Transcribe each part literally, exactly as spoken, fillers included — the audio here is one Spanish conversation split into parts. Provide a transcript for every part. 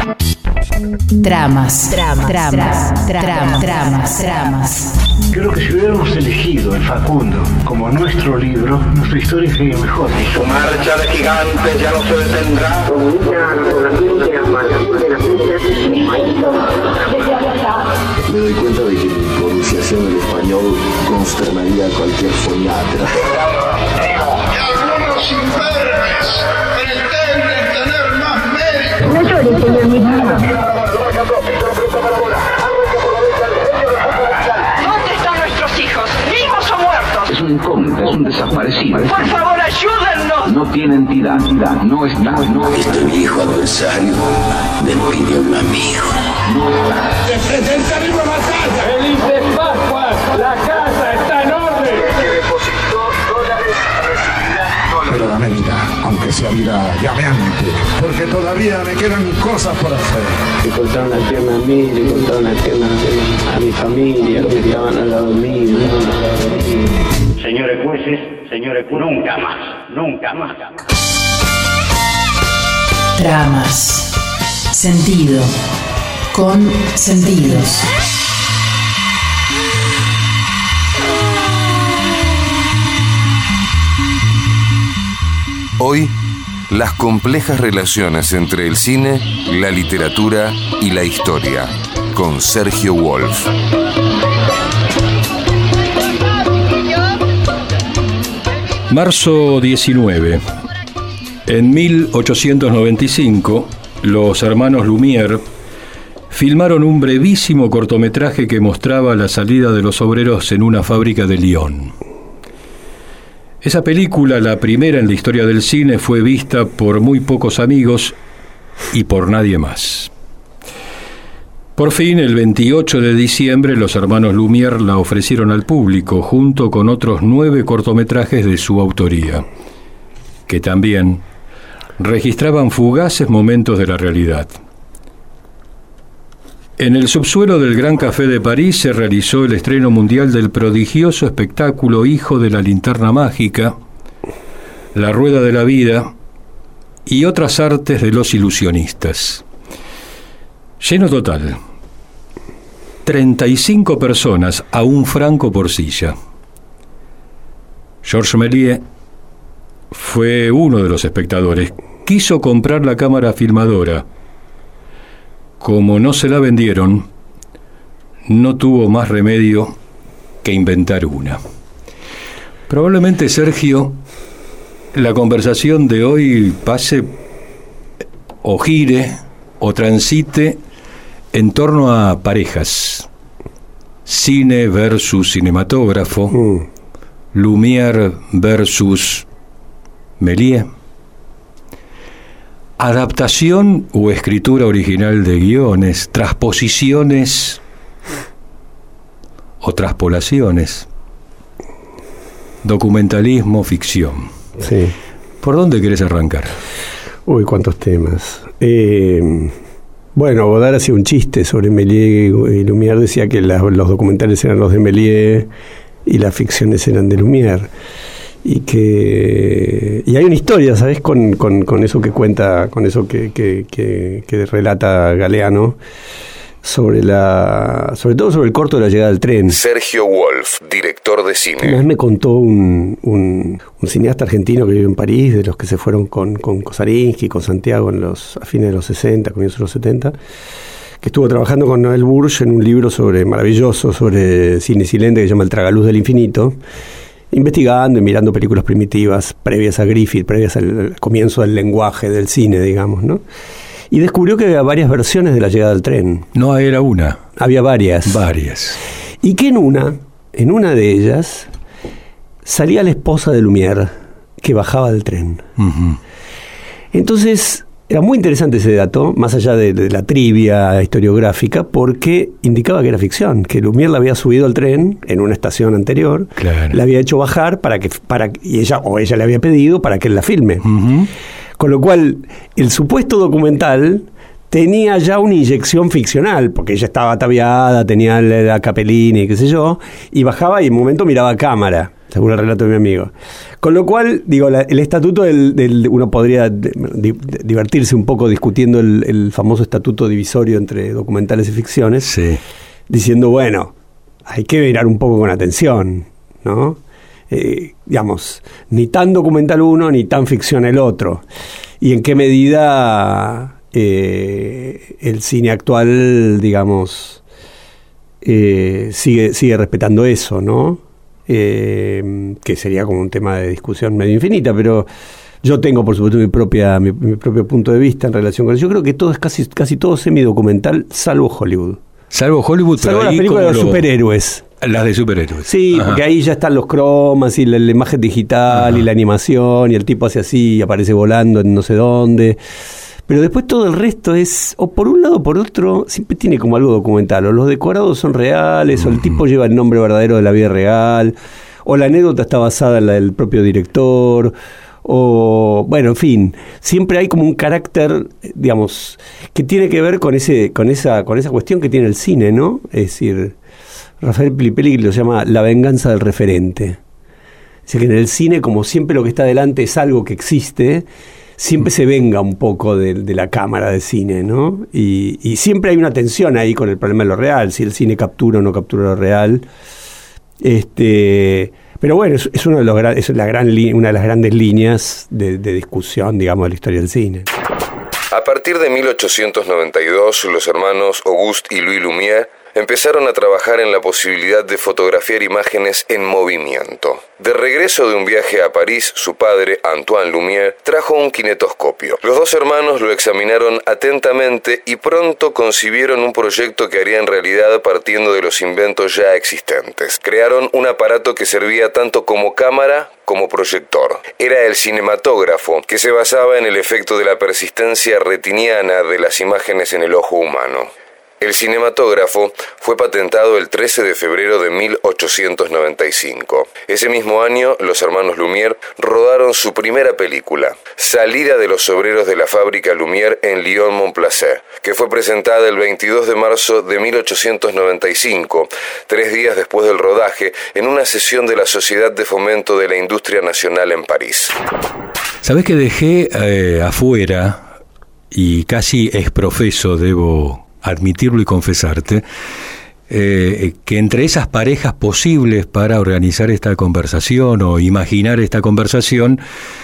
Tramas, tramas, tramas, tramas, tramas, tramas. Creo que si hubiéramos elegido el Facundo como nuestro libro, nuestra historia sería mejor. Y su marcha de gigantes ya no se detendrá. Me doy cuenta de que mi pronunciación del español consternaría a cualquier foniatra. Y algunos imberbes pretenden tener más mérito. No llores, señor Miguel. ¿Dónde están nuestros hijos? ¿Vivos o muertos? Es un incógnito, es un desaparecido. Por favor, ayúdennos. No tiene entidad, entidad, no es nada, no es. Este viejo adversario me pide un amigo. No está. ¡Se presenta una batalla! ¡Feliz de Pascua! ¡La casa está en orden! Que depositó dólares recibirá dólares. Pero dame vida, aunque sea vida llameante, porque todavía me quedan cosas por hacer. Le cortaron la pierna a mí, le cortaron la pierna a mi familia, los que estaban al lado mío. Señores jueces, señores jueces, nunca más, nunca más. Tramas. Sentido. Con sentidos. Hoy, las complejas relaciones entre el cine, la literatura y la historia, con Sergio Wolf. Marzo diecinueve. En mil ochocientos noventa y cinco, los hermanos Lumière filmaron un brevísimo cortometraje que mostraba la salida de los obreros en una fábrica de Lyon. Esa película, la primera en la historia del cine, fue vista por muy pocos amigos y por nadie más. Por fin, el veintiocho de diciembre, los hermanos Lumière la ofrecieron al público, junto con otros nueve cortometrajes de su autoría, que también registraban fugaces momentos de la realidad. En el subsuelo del Gran Café de París se realizó el estreno mundial del prodigioso espectáculo Hijo de la Linterna Mágica, La Rueda de la Vida y otras artes de los ilusionistas. Lleno total. treinta y cinco personas a un franco por silla. Georges Méliès fue uno de los espectadores. Quiso comprar la cámara filmadora. Como no se la vendieron, no tuvo más remedio que inventar una. Probablemente, Sergio, la conversación de hoy pase o gire o transite en torno a parejas. Cine versus cinematógrafo, mm. Lumière versus Méliès. Adaptación o escritura original de guiones, transposiciones o traspolaciones, documentalismo, ficción. Sí. ¿Por dónde querés arrancar? Uy, cuántos temas. Eh, bueno, Godard hacía un chiste sobre Méliès y Lumière, decía que la, los documentales eran los de Méliès y las ficciones eran de Lumière. Y que y hay una historia, ¿sabes? Con, con, con eso que cuenta, con eso que, que, que, que relata Galeano sobre la, sobre todo sobre el corto de La Llegada del Tren. Sergio Wolf, director de cine. Una vez me contó un, un, un cineasta argentino que vive en París, de los que se fueron con, con Kosarinsky, con Santiago en los, a fines de los sesenta, comienzos de los setenta, que estuvo trabajando con Noel Bourges en un libro sobre maravilloso sobre cine silente que se llama El tragaluz del infinito, investigando y mirando películas primitivas previas a Griffith, previas al comienzo del lenguaje del cine, digamos, ¿no? Y descubrió que había varias versiones de La Llegada del Tren. No era una. Había varias. Varias. Y que en una, en una de ellas, salía la esposa de Lumière, que bajaba del tren. Uh-huh. Entonces, era muy interesante ese dato, más allá de, de la trivia historiográfica, porque indicaba que era ficción, que Lumière la había subido al tren en una estación anterior, claro. La había hecho bajar para que, para y ella o ella le había pedido para que él la filme. Uh-huh. Con lo cual, el supuesto documental tenía ya una inyección ficcional, porque ella estaba ataviada, tenía la capelina y qué sé yo, y bajaba y en un momento miraba a cámara. según el relato de mi amigo. Con lo cual, digo, la, el estatuto del, del uno podría de, de, de divertirse un poco discutiendo el, el famoso estatuto divisorio entre documentales y ficciones, sí. diciendo, bueno, hay que mirar un poco con atención, ¿no? Eh, digamos, ni tan documental uno, ni tan ficción el otro. Y en qué medida eh, el cine actual, digamos, eh, sigue, sigue respetando eso, ¿no? Eh, que sería como un tema de discusión medio infinita, pero yo tengo, por supuesto, mi propia mi, mi propio punto de vista en relación con eso. Yo creo que todo es casi, casi todo semidocumental, salvo Hollywood. Salvo Hollywood, salvo pero las ahí películas de los lo... superhéroes. Las de superhéroes. Sí, Ajá. porque ahí ya están los cromas y la, la imagen digital Ajá. y la animación, y el tipo hace así y aparece volando en no sé dónde. Pero después todo el resto es, o por un lado o por otro, siempre tiene como algo documental. O los decorados son reales, uh-huh. o el tipo lleva el nombre verdadero de la vida real, o la anécdota está basada en la del propio director, o bueno, en fin, siempre hay como un carácter, digamos, que tiene que ver con ese, con esa, con esa cuestión que tiene el cine, ¿no? Es decir, Rafael Pilipelli lo llama la venganza del referente. O sea que en el cine, como siempre lo que está delante es algo que existe, siempre se venga un poco de, de la cámara de cine, ¿no? Y, y siempre hay una tensión ahí con el problema de lo real, si el cine captura o no captura lo real. Este, pero bueno, es, es, uno de los, es la gran, una de las grandes líneas de, de discusión, digamos, de la historia del cine. A partir de mil ochocientos noventa y dos, los hermanos Auguste y Louis Lumière empezaron a trabajar en la posibilidad de fotografiar imágenes en movimiento. De regreso de un viaje a París, su padre, Antoine Lumière, trajo un kinetoscopio. Los dos hermanos lo examinaron atentamente y pronto concibieron un proyecto que harían realidad partiendo de los inventos ya existentes. Crearon un aparato que servía tanto como cámara como proyector. Era el cinematógrafo, que se basaba en el efecto de la persistencia retiniana de las imágenes en el ojo humano. El cinematógrafo fue patentado el trece de febrero de mil ochocientos noventa y cinco. Ese mismo año, los hermanos Lumière rodaron su primera película, Salida de los obreros de la fábrica Lumière en Lyon-Montplaisir, que fue presentada el veintidós de marzo de mil ochocientos noventa y cinco, tres días después del rodaje, en una sesión de la Sociedad de Fomento de la Industria Nacional en París. ¿Sabés que dejé eh, afuera, y casi exprofeso debo admitirlo y confesarte, eh, que entre esas parejas posibles para organizar esta conversación o imaginar esta conversación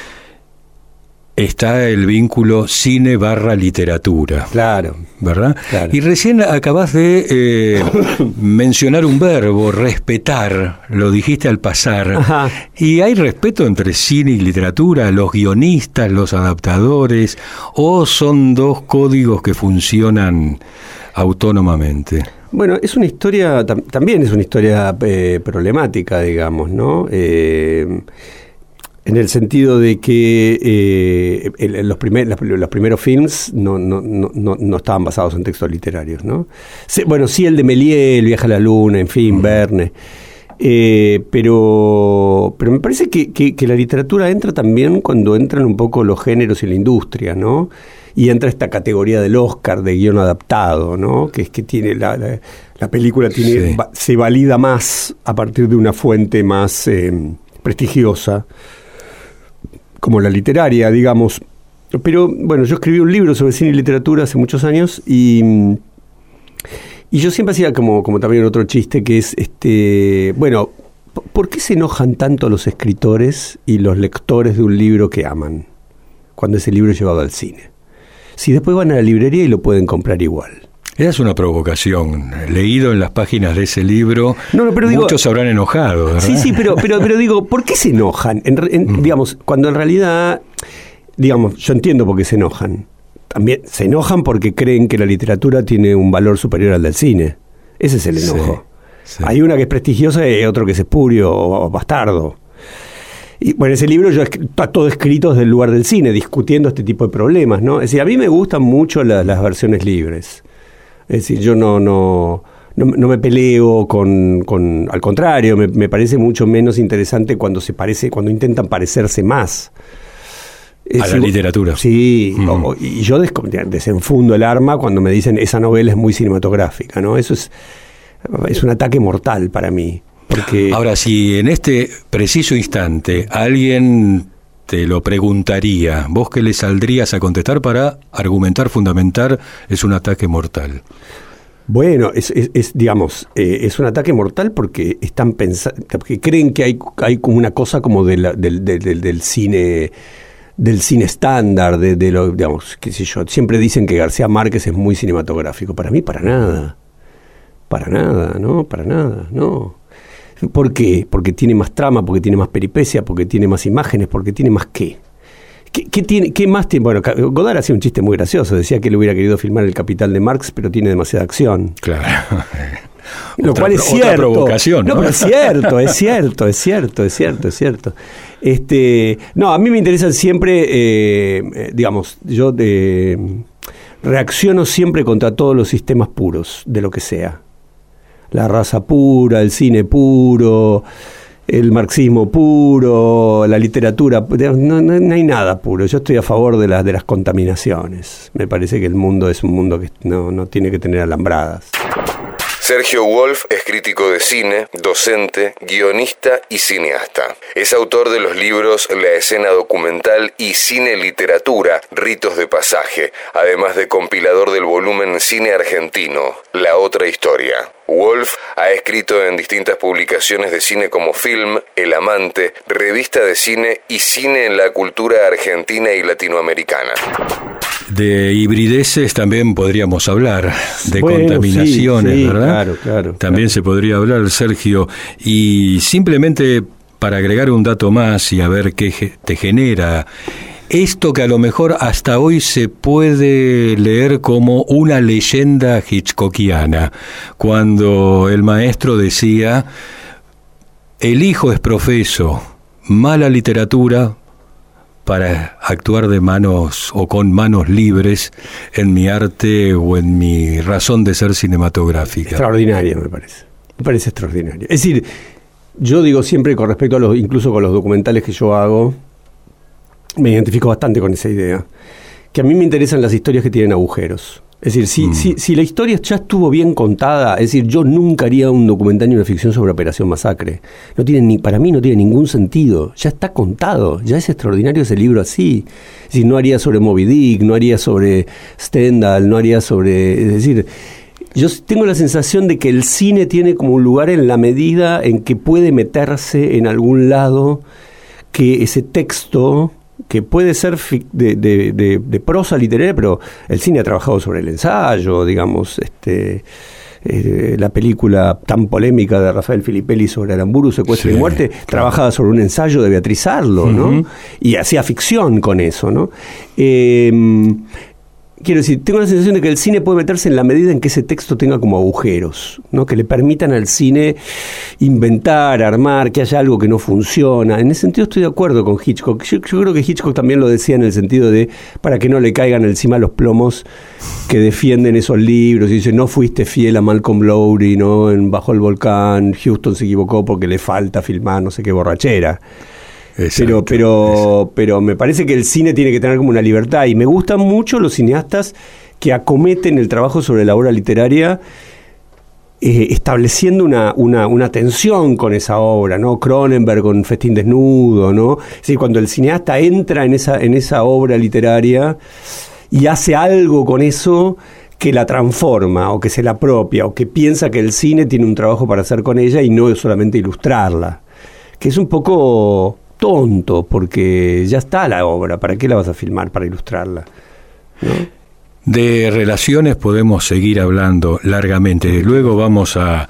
está el vínculo cine barra literatura. Claro. ¿Verdad? Claro. Y recién acabas de eh, mencionar un verbo, respetar, lo dijiste al pasar. Ajá. ¿Y hay respeto entre cine y literatura, los guionistas, los adaptadores, o son dos códigos que funcionan autónomamente? Bueno, es una historia, tam- también es una historia eh, problemática, digamos, ¿no? Eh, en el sentido de que eh, el, los, primer, los, los primeros films no, no, no, no estaban basados en textos literarios, ¿no? Sí, bueno, sí el de Méliès, El viaje a la luna, en fin, uh-huh. Verne. Eh, pero, pero me parece que, que, que la literatura entra también cuando entran un poco los géneros y la industria, ¿no? Y entra esta categoría del Oscar de guión adaptado, ¿no? Que es que tiene la, la, la película tiene, sí. va, se valida más a partir de una fuente más eh, prestigiosa, como la literaria, digamos. Pero, bueno, yo escribí un libro sobre cine y literatura hace muchos años y, y yo siempre hacía como, como también otro chiste, que es, este bueno, ¿por qué se enojan tanto los escritores y los lectores de un libro que aman cuando ese libro es llevado al cine? Si después van a la librería y lo pueden comprar igual. Esa es una provocación. Leído en las páginas de ese libro, no, no, pero muchos digo, se habrán enojado, ¿verdad? Sí, sí, pero, pero, pero digo, ¿por qué se enojan? En, en, mm. Digamos, cuando en realidad, digamos, yo entiendo por qué se enojan. También se enojan porque creen que la literatura tiene un valor superior al del cine. Ese es el enojo. Sí, sí. Hay una que es prestigiosa y otro que es espurio o bastardo. Y bueno, ese libro yo está todo escrito desde el lugar del cine, discutiendo este tipo de problemas, ¿no? Es decir, a mí me gustan mucho la, las versiones libres. Es decir, yo no, no, no, no me peleo con, con al contrario, me, me parece mucho menos interesante cuando se parece, cuando intentan parecerse más. Es, a la literatura. Sí, mm. o, y yo des, desenfundo el arma cuando me dicen esa novela es muy cinematográfica, ¿no? Eso es, es un ataque mortal para mí. Porque... Ahora, si en este preciso instante alguien te lo preguntaría, ¿vos qué le saldrías a contestar para argumentar, fundamentar, es un ataque mortal? Bueno, es, es, es digamos, eh, es un ataque mortal porque están pensando, porque creen que hay, hay como una cosa como de la, del, del, del, del cine, del cine estándar, de, de lo, digamos, qué sé yo. Siempre dicen que García Márquez es muy cinematográfico. Para mí, para nada, para nada, no, para nada, no. ¿Por qué? Porque tiene más trama, porque tiene más peripecia, porque tiene más imágenes, porque tiene más qué. ¿Qué, qué, tiene, ¿Qué más tiene? Bueno, Godard hacía un chiste muy gracioso. Decía que él hubiera querido filmar El Capital de Marx, pero tiene demasiada acción. Claro. Lo otra, cual es cierto. Otra provocación, ¿no? No, pero es cierto, es cierto, es cierto, es cierto, es cierto. Este, no, a mí me interesan siempre, eh, digamos, yo eh, reacciono siempre contra todos los sistemas puros, de lo que sea. La raza pura, el cine puro, el marxismo puro, la literatura, no, no, no hay nada puro. Yo estoy a favor de las de las contaminaciones. Me parece que el mundo es un mundo que no, no tiene que tener alambradas. Sergio Wolf es crítico de cine, docente, guionista y cineasta. Es autor de los libros La escena documental y Cine Literatura, Ritos de Pasaje, además de compilador del volumen Cine Argentino, La Otra Historia. Wolf ha escrito en distintas publicaciones de cine como Film, El Amante, Revista de Cine y Cine en la Cultura Argentina y Latinoamericana. De hibrideces también podríamos hablar, de bueno, contaminaciones, sí, sí, ¿verdad? Claro, claro. También claro. se podría hablar, Sergio, y simplemente para agregar un dato más y a ver qué te genera esto que a lo mejor hasta hoy se puede leer como una leyenda hitchcockiana, cuando el maestro decía: el hijo es profeso, mala literatura para actuar de manos o con manos libres en mi arte o en mi razón de ser cinematográfica. Extraordinaria, me parece. Me parece extraordinaria. Es decir, yo digo siempre con respecto a los, incluso con los documentales que yo hago, me identifico bastante con esa idea, que a mí me interesan las historias que tienen agujeros. Es decir, si, mm. si, si la historia ya estuvo bien contada, es decir, yo nunca haría un documental ni una ficción sobre Operación Masacre. No tiene ni, para mí no tiene ningún sentido. Ya está contado, ya es extraordinario ese libro así. Es decir, no haría sobre Moby Dick, no haría sobre Stendhal, no haría sobre... Es decir, yo tengo la sensación de que el cine tiene como un lugar en la medida en que puede meterse en algún lado que ese texto... que puede ser de, de, de, de prosa literaria, pero el cine ha trabajado sobre el ensayo, digamos, este eh, la película tan polémica de Rafael Filippelli sobre Aramburu, Secuestro sí, y Muerte, claro. Trabajaba sobre un ensayo de Beatriz Arlo, uh-huh. ¿no? Y hacía ficción con eso, ¿no? Eh, Quiero decir, tengo la sensación de que el cine puede meterse en la medida en que ese texto tenga como agujeros, ¿no? Que le permitan al cine inventar, armar, que haya algo que no funciona. En ese sentido estoy de acuerdo con Hitchcock. Yo, yo creo que Hitchcock también lo decía en el sentido de para que no le caigan encima los plomos que defienden esos libros. Y dice, no fuiste fiel a Malcolm Lowry, ¿no? En Bajo el Volcán, Houston se equivocó porque le falta filmar no sé qué borrachera. Exacto, pero pero pero me parece que el cine tiene que tener como una libertad, y me gustan mucho los cineastas que acometen el trabajo sobre la obra literaria eh, estableciendo una, una, una tensión con esa obra, ¿no? Cronenberg con Festín Desnudo, ¿no? Es decir, cuando el cineasta entra en esa, en esa obra literaria y hace algo con eso que la transforma, o que se la apropia, o que piensa que el cine tiene un trabajo para hacer con ella y no solamente ilustrarla, que es un poco tonto, porque ya está la obra, ¿para qué la vas a filmar? Para ilustrarla, ¿no? De relaciones podemos seguir hablando largamente. Luego vamos a,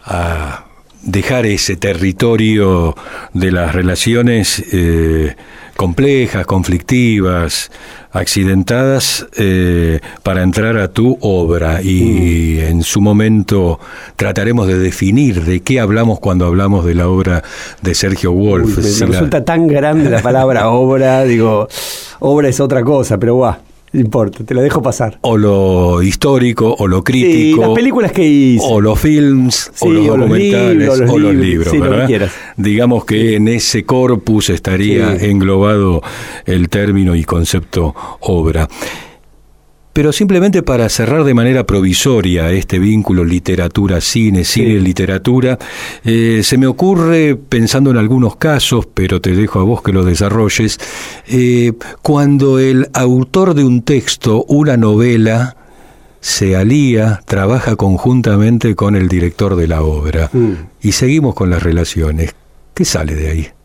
a dejar ese territorio de las relaciones eh, complejas, conflictivas, accidentadas, eh, para entrar a tu obra, y mm. en su momento trataremos de definir de qué hablamos cuando hablamos de la obra de Sergio Wolf. Uy, me, si me la... resulta tan grande la palabra obra, digo, obra es otra cosa, pero guau. No importa, te la dejo pasar. O lo histórico, o lo crítico. Sí, las películas que hice. O los films, sí, o los documentales, o los libros, o los libros, sí, ¿verdad? Lo que quieras. Digamos que sí. En ese corpus estaría sí. englobado el término y concepto obra. Pero simplemente para cerrar de manera provisoria este vínculo literatura-cine, cine-literatura, eh, se me ocurre, pensando en algunos casos, pero te dejo a vos que lo desarrolles, eh, cuando el autor de un texto, una novela, se alía, trabaja conjuntamente con el director de la obra, mm. y seguimos con las relaciones. ¿Qué sale de ahí?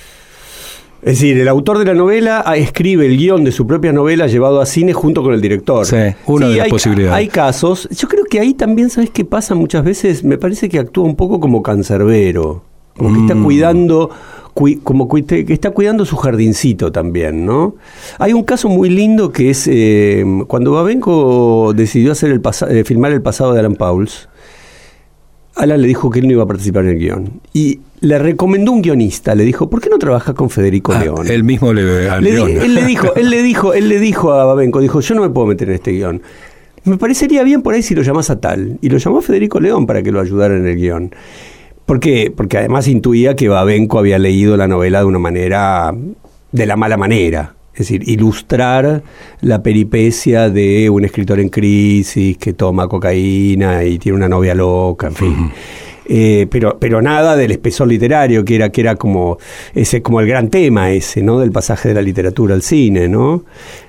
Es decir, el autor de la novela escribe el guión de su propia novela llevado a cine junto con el director. Sí, una sí, de las hay, posibilidades. Hay casos. Yo creo que ahí también, ¿sabes qué pasa? Muchas veces me parece que actúa un poco como cancerbero. Como que mm. está cuidando, cu, como cu, que está cuidando su jardincito también, ¿no? Hay un caso muy lindo que es eh, cuando Babenco decidió hacer el pasa, eh, filmar El pasado de Alan Pauls. Alan le dijo que él no iba a participar en el guión. Y le recomendó un guionista. Le dijo, ¿por qué no trabajas con Federico ah, León? Él mismo le, al le guión. Él le dijo, él le dijo, él le dijo a Babenco, dijo, yo no me puedo meter en este guión. Me parecería bien por ahí si lo llamás a tal. Y lo llamó a Federico León para que lo ayudara en el guión. ¿Por qué? Porque además intuía que Babenco había leído la novela de una manera, de la mala manera. Es decir, ilustrar la peripecia de un escritor en crisis que toma cocaína y tiene una novia loca, en fin. Uh-huh. Eh, pero, pero nada del espesor literario, que era, que era como, ese, como el gran tema ese, ¿no? Del pasaje de la literatura al cine, ¿no?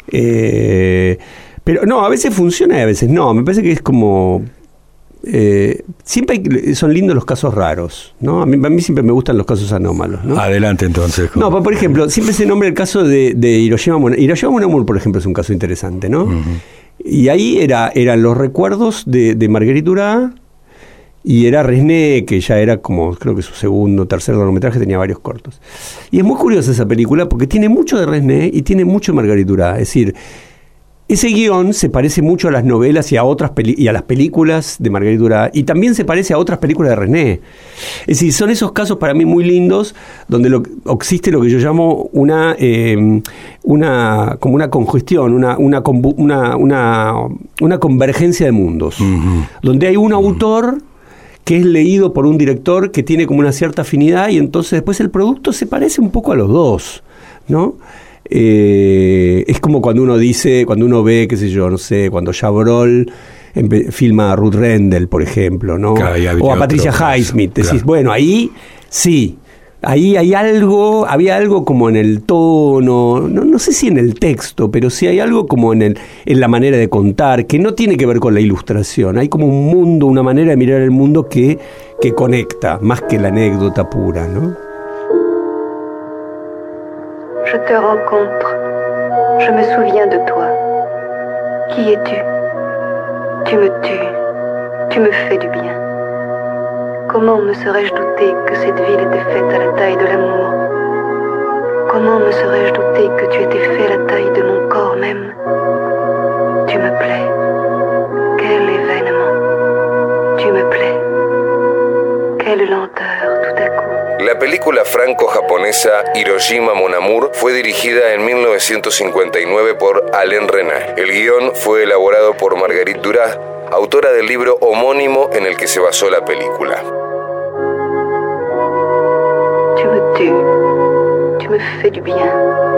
Eh, pero no, a veces funciona y a veces no. Me parece que es como... Eh, siempre hay, son lindos los casos raros, ¿no? A mí, a mí siempre me gustan los casos anómalos, ¿no? Adelante entonces. ¿Cómo? No, por ejemplo, siempre se nombra el caso de, de Hiroshima Mon- Hiroshima Mon Amour, por ejemplo, es un caso interesante, ¿no? Uh-huh. Y ahí era, eran los recuerdos de, de Marguerite Duras y era Resné, que ya era como, creo que su segundo, tercer largometraje, tenía varios cortos. Y es muy curiosa esa película porque tiene mucho de Resné y tiene mucho de Marguerite Duras, es decir... Ese guión se parece mucho a las novelas y a otras peli- y a las películas de Marguerite Duras, y también se parece a otras películas de Resné. Es decir, son esos casos para mí muy lindos donde lo, existe lo que yo llamo una eh, una como una congestión, una una, una una una convergencia de mundos, uh-huh. donde hay un uh-huh. autor que es leído por un director que tiene como una cierta afinidad y entonces después el producto se parece un poco a los dos, ¿no? Eh, es como cuando uno dice, cuando uno ve, qué sé yo, no sé, cuando Chabrol empe- filma a Ruth Rendell, por ejemplo, ¿no? O a Patricia Highsmith. Decís, claro. Bueno, ahí sí, ahí hay algo, había algo como en el tono, no, no sé si en el texto, pero sí hay algo como en, el, en la manera de contar, que no tiene que ver con la ilustración. Hay como un mundo, una manera de mirar el mundo que, que conecta, más que la anécdota pura, ¿no? Je te rencontre, je me souviens de toi. Qui es-tu? Tu me tues, tu me fais du bien. Comment me serais-je douté que cette ville était faite à la taille de l'amour? Comment me serais-je douté que tu étais fait à la taille de mon corps même? Tu me plais, quel événement. Tu me plais, quelle lenteur tout à coup. La película franco-japonesa Hiroshima Mon Amour fue dirigida en mil novecientos cincuenta y nueve por Alain Resnais. El guión fue elaborado por Marguerite Duras, autora del libro homónimo en el que se basó la película. Tu me tues, tu me fais du bien.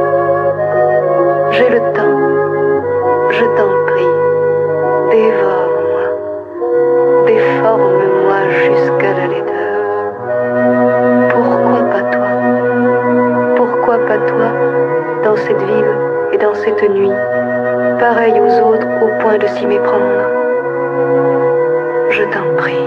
J'ai le temps, je t'en prie, dévore-moi, déforme-moi jusqu'à la laideur. Pourquoi pas toi? Pourquoi pas toi, dans cette ville et dans cette nuit, pareil aux autres au point de s'y méprendre? Je t'en prie.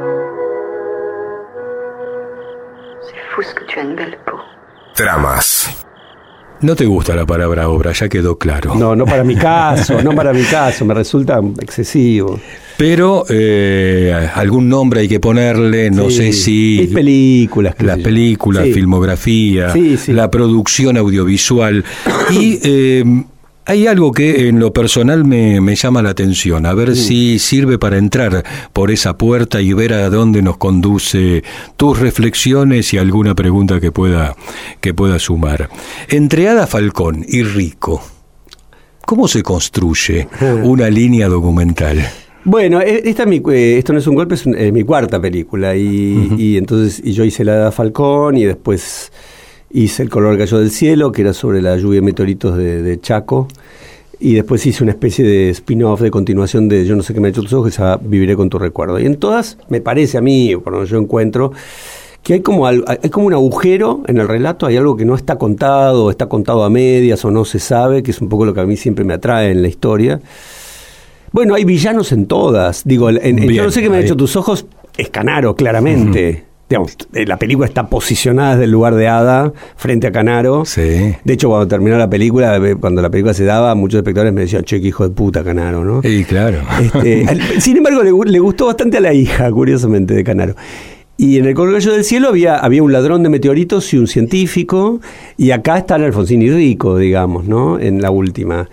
C'est fou ce que tu as une belle peau. Tramas. No te gusta la palabra obra, ya quedó claro. No, no para mi caso, no para mi caso, me resulta excesivo. Pero eh, algún nombre hay que ponerle, no sí, sé si... Hay películas. Las películas, sí. filmografía, sí, sí. la producción audiovisual. Y eh, hay algo que en lo personal me, me llama la atención, a ver mm. si sirve para entrar por esa puerta y ver a dónde nos conduce tus reflexiones y alguna pregunta que pueda, que pueda sumar. Entre Ada Falcón y Rico, ¿cómo se construye una línea documental? Bueno, esta es mi, eh, esto no es un golpe, es un, eh, mi cuarta película y, uh-huh. y entonces y yo hice la de Falcón y después hice El color cayó del cielo, que era sobre la lluvia de meteoritos de, de Chaco, y después hice una especie de spin-off, de continuación de Yo no sé qué me ha hecho tus ojos, que se llama Viviré con tu recuerdo. Y en todas, me parece a mí, por lo que yo encuentro, que hay como, hay como un agujero en el relato, hay algo que no está contado, está contado a medias o no se sabe, que es un poco lo que a mí siempre me atrae en la historia. Bueno, hay villanos en todas. Digo, en, en Bien, Yo no sé qué me ha hecho tus ojos, es Canaro, claramente. Uh-huh. Digamos, la película está posicionada desde el lugar de Ada frente a Canaro. Sí. De hecho, cuando terminó la película, cuando la película se daba, muchos espectadores me decían, che, qué hijo de puta Canaro, ¿no? Sí, claro. Este, sin embargo, le, le gustó bastante a la hija, curiosamente, de Canaro. Y en El Colgallo del Cielo había, había un ladrón de meteoritos y un científico, y acá están Alfonsín y Rico, digamos, ¿no? En la última.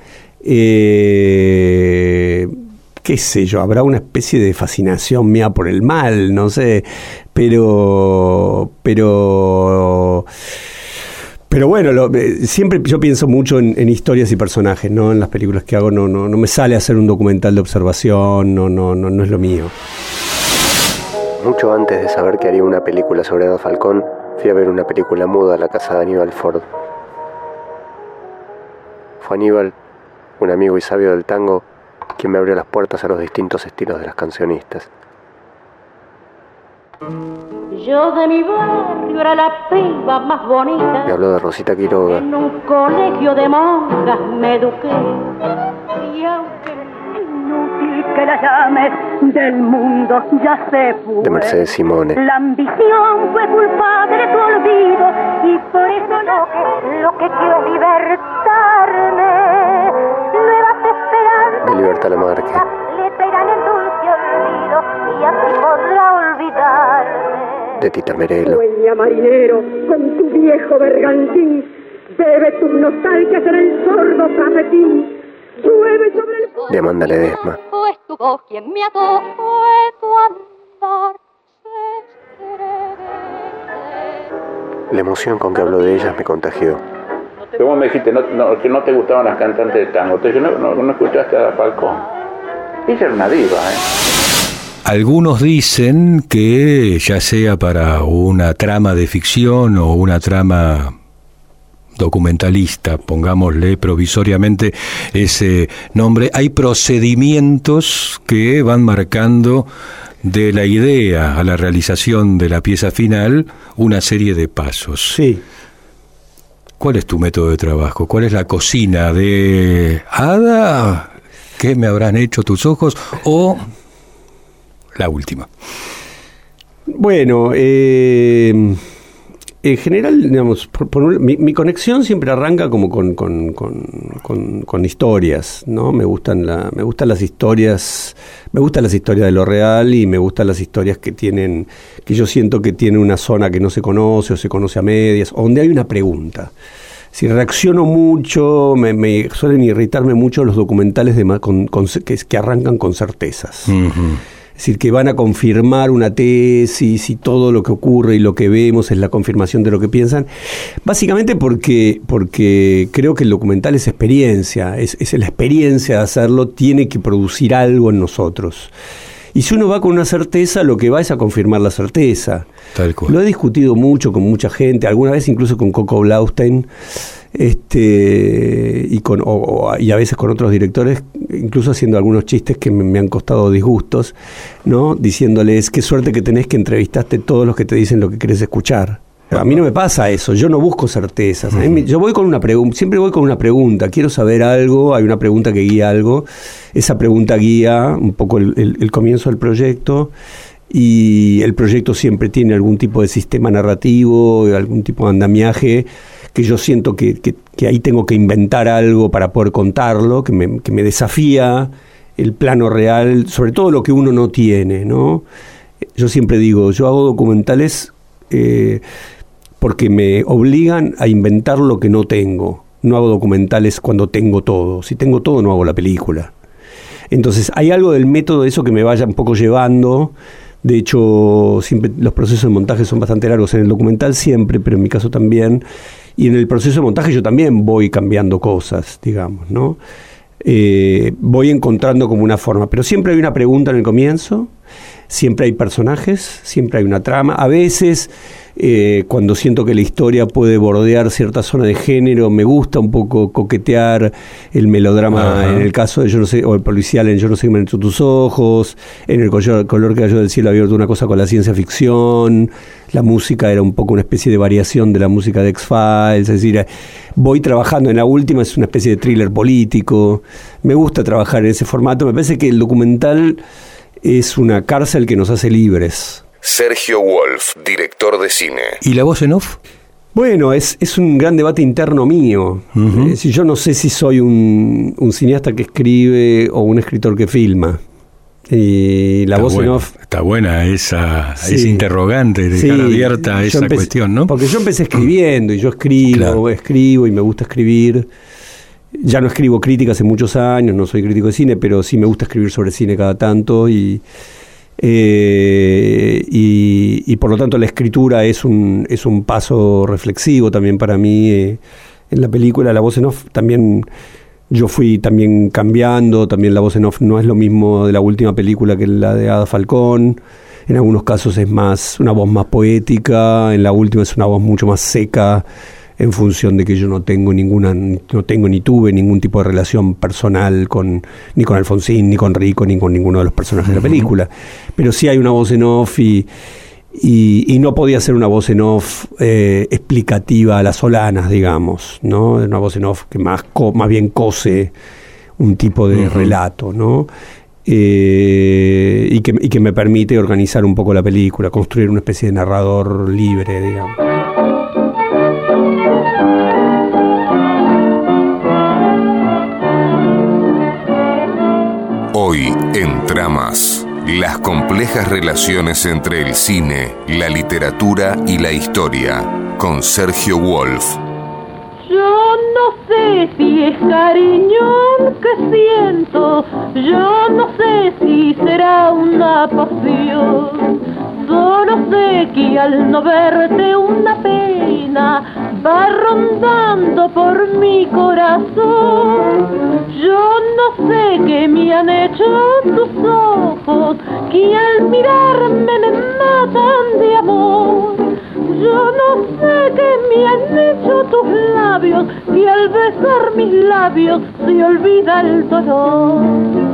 Eh... qué sé yo, habrá una especie de fascinación mía por el mal, no sé, pero pero pero bueno, lo, siempre yo pienso mucho en, en historias y personajes, ¿no? En las películas que hago no no no me sale a hacer un documental de observación, no no no no es lo mío. Mucho antes de saber que haría una película sobre Ada Falcón, fui a ver una película muda a la casa de Aníbal Ford. Fue Aníbal, un amigo y sabio del tango, quien me abrió las puertas a los distintos estilos de las cancionistas. Yo de mi barrio era la piba más bonita. Me habló de Rosita Quiroga. En un colegio de monjas me eduqué. Y aunque es inútil que la llames, del mundo ya se fue. De Mercedes Simone. La ambición fue culpable de tu olvido y por eso lo que, lo que quiero es libertarme. Nuevas esperanzas de Libertad Lamarque. Le traerán el dulce olvido y así podrá olvidarme. De Tita Merelo. Sueña marinero con tu viejo bergantín, bebe tus nostalgias en el sordo cafetín, llueve sobre el... De Amanda Ledesma. Es tu voz quien me ató, fue tu andar. La emoción con que habló de ellas me contagió. Vos me dijiste no, no, que no te gustaban las cantantes de tango. Entonces no, no, no escuchaste a Ada Falcón. Ella era una diva, ¿eh? Algunos dicen que ya sea para una trama de ficción o una trama documentalista, pongámosle provisoriamente ese nombre, hay procedimientos que van marcando de la idea a la realización de la pieza final una serie de pasos. Sí. ¿Cuál es tu método de trabajo? ¿Cuál es la cocina de Ada? ¿Qué me habrán hecho tus ojos? ¿O la última? Bueno, eh, en general, digamos, por, por, mi, mi conexión siempre arranca como con, con, con, con, con historias, ¿no? Me gustan la, me gustan las historias, me gustan las historias de lo real y me gustan las historias que tienen, que yo siento que tienen una zona que no se conoce o se conoce a medias, o donde hay una pregunta. Si reacciono mucho, me, me suelen irritarme mucho los documentales de, con, con, que, que arrancan con certezas. Uh-huh. Es decir, que van a confirmar una tesis y todo lo que ocurre y lo que vemos es la confirmación de lo que piensan. Básicamente porque, porque creo que el documental es experiencia, es, es la experiencia de hacerlo, tiene que producir algo en nosotros. Y si uno va con una certeza, lo que va es a confirmar la certeza. Tal cual. Lo he discutido mucho con mucha gente, alguna vez incluso con Coco Blaustein, este y con o, o, y a veces con otros directores, incluso haciendo algunos chistes que me, me han costado disgustos, ¿no? Diciéndoles, qué suerte que tenés que entrevistaste todos los que te dicen lo que querés escuchar. A mí no me pasa eso, yo no busco certezas. Uh-huh. Me, yo voy con una pregunta, siempre voy con una pregunta, quiero saber algo, hay una pregunta que guía algo, esa pregunta guía un poco el, el, el comienzo del proyecto, y el proyecto siempre tiene algún tipo de sistema narrativo, algún tipo de andamiaje, que yo siento que, que, que ahí tengo que inventar algo para poder contarlo, que me, que me desafía el plano real, sobre todo lo que uno no tiene, ¿no? Yo siempre digo, yo hago documentales eh, porque me obligan a inventar lo que no tengo. No hago documentales cuando tengo todo. Si tengo todo, no hago la película. Entonces, hay algo del método de eso que me vaya un poco llevando. De hecho, siempre los procesos de montaje son bastante largos en el documental, siempre, pero en mi caso también. Y en el proceso de montaje yo también voy cambiando cosas, digamos, ¿no? Eh, voy encontrando como una forma, pero siempre hay una pregunta en el comienzo siempre hay personajes, siempre hay una trama. A veces, eh, cuando siento que la historia puede bordear cierta zona de género, me gusta un poco coquetear el melodrama. Ajá. En el caso de Yo no sé, o el policial en Yo no sé qué me han hecho tus ojos, en El color, color que cayó del cielo abierto, una cosa con la ciencia ficción. La música era un poco una especie de variación de la música de X-Files, es decir, voy trabajando, en la última es una especie de thriller político. Me gusta trabajar en ese formato. Me parece que el documental es una cárcel que nos hace libres. Sergio Wolf, director de cine. ¿Y la voz en off? Bueno, es, es un gran debate interno mío. Uh-huh. Eh, si yo no sé si soy un, un cineasta que escribe o un escritor que filma. Y la está voz buena, en off. Está buena esa, sí. esa interrogante, dejar sí, abierta esa empecé, cuestión, ¿no? Porque yo empecé escribiendo y yo escribo, claro. escribo y me gusta escribir. Ya no escribo crítica hace muchos años, no soy crítico de cine, pero sí me gusta escribir sobre cine cada tanto y, eh, y, y por lo tanto la escritura es un, es un paso reflexivo también para mí. Eh, en la película La voz en off también yo fui también cambiando, también la voz en off no es lo mismo de la última película que la de Ada Falcón. En algunos casos es más una voz más poética, en la última es una voz mucho más seca, en función de que yo no tengo ninguna, no tengo ni tuve ningún tipo de relación personal con ni con Alfonsín, ni con Rico, ni con ninguno de los personajes uh-huh. de la película. Pero sí hay una voz en off y, y, y no podía ser una voz en off eh, explicativa a las Solanas, digamos, ¿no? Una voz en off que más, co, más bien cose un tipo de uh-huh. relato, ¿no? Eh, y, que, y que me permite organizar un poco la película, construir una especie de narrador libre, digamos. Hoy en Tramas, las complejas relaciones entre el cine, la literatura y la historia, con Sergio Wolf. Yo no sé si es cariño que siento, yo no sé si será una pasión, solo sé que al no verte una pena va rondando por mi corazón. Yo no sé qué me han hecho tus ojos, que al mirarme me matan de amor. Yo no sé qué me han hecho tus labios, que al besar mis labios se olvida el dolor.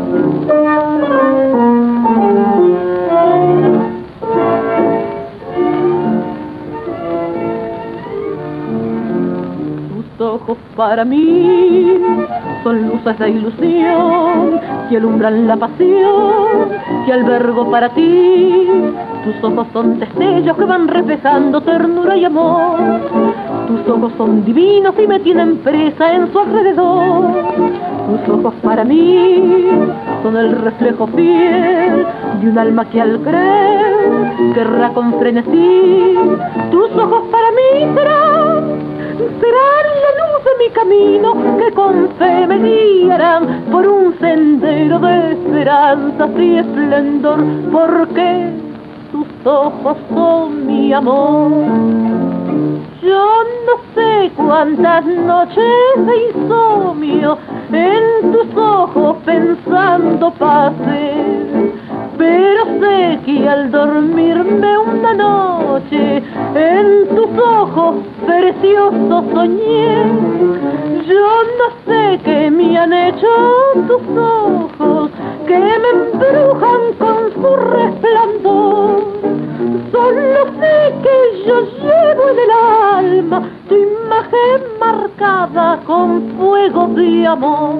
Tus ojos para mí son luces de ilusión que alumbran la pasión que albergo para ti. Tus ojos son destellos que van reflejando ternura y amor. Tus ojos son divinos y me tienen presa en su alrededor. Tus ojos para mí son el reflejo fiel de un alma que al creer querrá con frenesí. Tus ojos para mí serán, serán la luz de mi camino que con fe me guiarán por un sendero de esperanzas y esplendor, porque tus ojos son mi amor. Yo no sé cuántas noches de insomnio en tus ojos pensando pasé, pero sé que al dormirme una noche en tus ojos preciosos soñé. Yo no sé qué me han hecho tus ojos, que me embrujan con su resplandor. Solo sé que yo llevo en el alma tu imagen marcada con fuego de amor.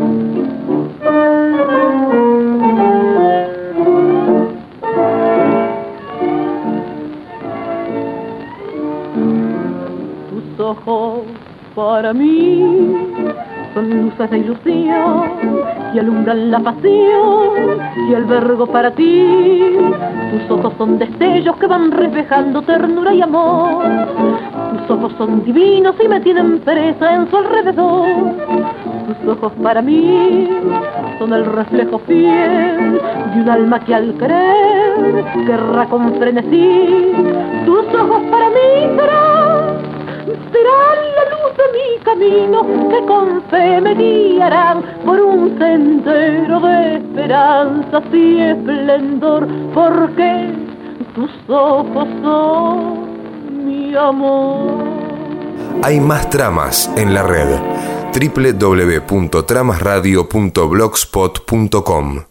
Tus ojos para mí son luces de ilusión que alumbran la pasión que albergo para ti. Tus ojos son destellos que van reflejando ternura y amor. Tus ojos son divinos y me tienen presa en su alrededor. Tus ojos para mí son el reflejo fiel de un alma que al querer querrá con frenesí. Tus ojos para mí serán, serán la luz de mi camino que con fe me guiarán por un sendero de esperanzas y esplendor, porque tus ojos son mi amor. Hay más tramas en la red. doble u doble u doble u punto tramas radio punto blogspot punto com